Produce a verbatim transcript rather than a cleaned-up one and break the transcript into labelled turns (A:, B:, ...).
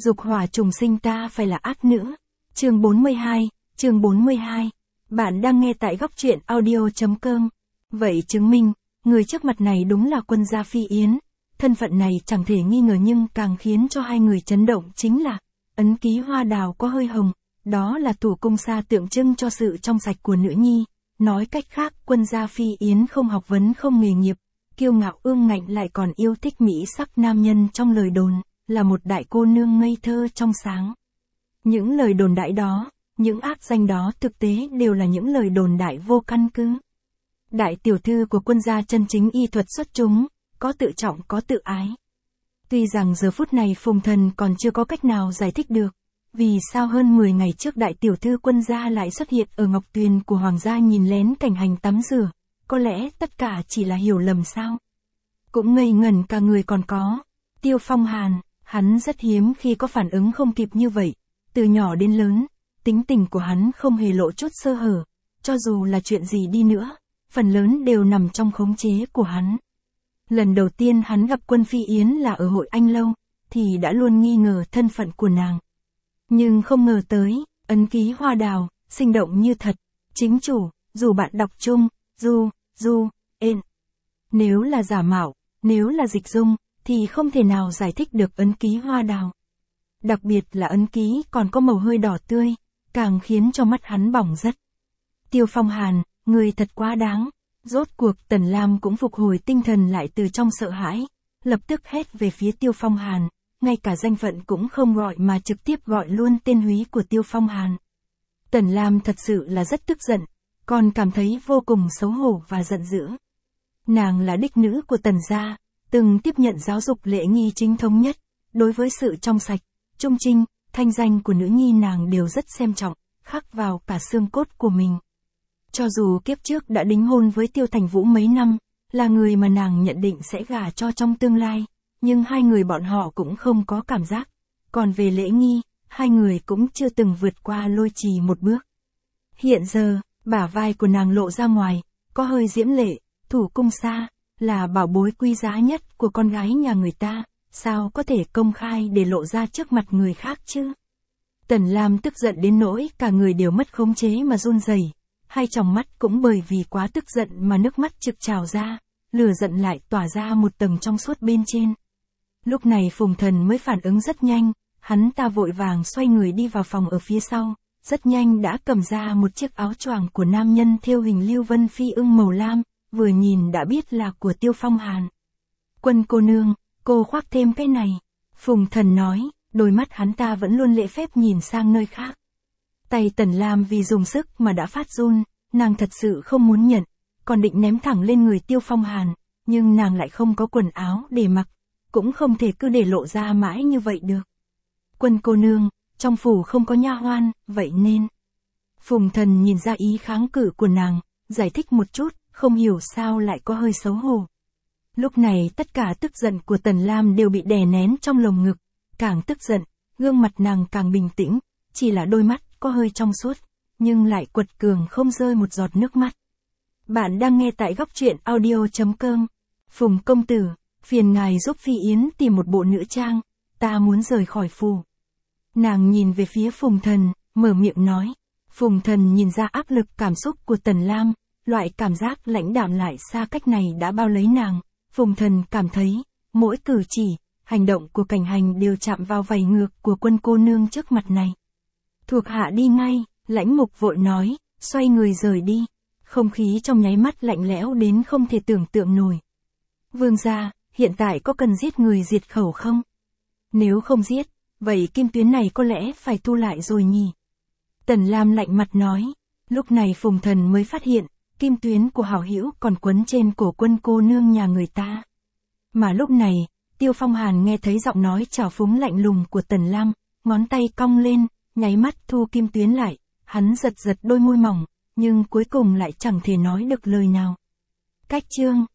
A: Dục hỏa trùng sinh ta phải là ác nữ. Chương bốn mươi hai, chương bốn mươi hai. Bạn đang nghe tại góc truyện audio.com. Vậy chứng minh, người trước mặt này đúng là quân gia Phi Yến. Thân phận này chẳng thể nghi ngờ nhưng càng khiến cho hai người chấn động chính là ấn ký hoa đào có hơi hồng, đó là thủ cung sa tượng trưng cho sự trong sạch của nữ nhi. Nói cách khác, quân gia Phi Yến không học vấn không nghề nghiệp, kiêu ngạo ương ngạnh lại còn yêu thích mỹ sắc nam nhân trong lời đồn, là một đại cô nương ngây thơ trong sáng. Những lời đồn đại đó, những ác danh đó thực tế đều là những lời đồn đại vô căn cứ. Đại tiểu thư của quân gia chân chính y thuật xuất chúng, có tự trọng có tự ái. Tuy rằng giờ phút này Phùng Thần còn chưa có cách nào giải thích được, vì sao hơn mười ngày trước đại tiểu thư quân gia lại xuất hiện ở ngọc tuyền của hoàng gia nhìn lén cảnh hành tắm rửa, có lẽ tất cả chỉ là hiểu lầm sao. Cũng ngây ngẩn cả người còn có, Tiêu Phong Hàn, hắn rất hiếm khi có phản ứng không kịp như vậy, từ nhỏ đến lớn, tính tình của hắn không hề lộ chút sơ hở, cho dù là chuyện gì đi nữa, phần lớn đều nằm trong khống chế của hắn. Lần đầu tiên hắn gặp Quân Phi Yến là ở hội Anh Lâu, thì đã luôn nghi ngờ thân phận của nàng. Nhưng không ngờ tới, ấn ký hoa đào, sinh động như thật, chính chủ, dù bạn đọc chung, du, du, ên. Nếu là giả mạo, nếu là dịch dung, thì không thể nào giải thích được ấn ký hoa đào. Đặc biệt là ấn ký còn có màu hơi đỏ tươi, càng khiến cho mắt hắn bỏng rất. Tiêu Phong Hàn, người thật quá đáng. Rốt cuộc Tần Lam cũng phục hồi tinh thần lại từ trong sợ hãi, lập tức hét về phía Tiêu Phong Hàn, ngay cả danh phận cũng không gọi mà trực tiếp gọi luôn tên húy của Tiêu Phong Hàn. Tần Lam thật sự là rất tức giận, còn cảm thấy vô cùng xấu hổ và giận dữ. Nàng là đích nữ của Tần gia, từng tiếp nhận giáo dục lễ nghi chính thống nhất, đối với sự trong sạch, trung trinh, thanh danh của nữ nhi nàng đều rất xem trọng, khắc vào cả xương cốt của mình. Cho dù kiếp trước đã đính hôn với Tiêu Thành Vũ mấy năm, là người mà nàng nhận định sẽ gả cho trong tương lai, nhưng hai người bọn họ cũng không có cảm giác. Còn về lễ nghi, hai người cũng chưa từng vượt qua lôi trì một bước. Hiện giờ, bả vai của nàng lộ ra ngoài, có hơi diễm lệ, thủ cung sa, là bảo bối quý giá nhất của con gái nhà người ta, sao có thể công khai để lộ ra trước mặt người khác chứ? Tần Lam tức giận đến nỗi cả người đều mất khống chế mà run rẩy. Hai tròng mắt cũng bởi vì quá tức giận mà nước mắt trực trào ra, lửa giận lại tỏa ra một tầng trong suốt bên trên. Lúc này Phùng Thần mới phản ứng rất nhanh, hắn ta vội vàng xoay người đi vào phòng ở phía sau, rất nhanh đã cầm ra một chiếc áo choàng của nam nhân thêu hình lưu vân phi ưng màu lam, vừa nhìn đã biết là của Tiêu Phong Hàn. Quân cô nương, cô khoác thêm cái này, Phùng Thần nói, đôi mắt hắn ta vẫn luôn lễ phép nhìn sang nơi khác. Tay Tần Lam vì dùng sức mà đã phát run, nàng thật sự không muốn nhận, còn định ném thẳng lên người Tiêu Phong Hàn, nhưng nàng lại không có quần áo để mặc, cũng không thể cứ để lộ ra mãi như vậy được. Quân cô nương, trong phủ không có nha hoan, vậy nên. Phùng Thần nhìn ra ý kháng cự của nàng, giải thích một chút, không hiểu sao lại có hơi xấu hổ. Lúc này tất cả tức giận của Tần Lam đều bị đè nén trong lồng ngực, càng tức giận, gương mặt nàng càng bình tĩnh, chỉ là đôi mắt có hơi trong suốt, nhưng lại quật cường không rơi một giọt nước mắt. Bạn đang nghe tại góc truyện audio.com. Phùng công tử, phiền ngài giúp Phi Yến tìm một bộ nữ trang, ta muốn rời khỏi phủ. Nàng nhìn về phía Phùng Thần, mở miệng nói. Phùng Thần nhìn ra áp lực cảm xúc của Tần Lam, loại cảm giác lãnh đạm lại xa cách này đã bao lấy nàng. Phùng Thần cảm thấy, mỗi cử chỉ, hành động của cảnh hành đều chạm vào vảy ngược của quân cô nương trước mặt này. Thuộc hạ đi ngay, lãnh mục vội nói, xoay người rời đi. Không khí trong nháy mắt lạnh lẽo đến không thể tưởng tượng nổi. Vương gia, hiện tại có cần giết người diệt khẩu không? Nếu không giết, vậy kim tuyến này có lẽ phải thu lại rồi nhỉ? Tần Lam lạnh mặt nói. Lúc này Phùng Thần mới phát hiện, kim tuyến của hảo hữu còn quấn trên cổ quân cô nương nhà người ta. Mà lúc này, Tiêu Phong Hàn nghe thấy giọng nói trào phúng lạnh lùng của Tần Lam, ngón tay cong lên, nháy mắt thu kim tuyến lại, hắn giật giật đôi môi mỏng, nhưng cuối cùng lại chẳng thể nói được lời nào. Cách chương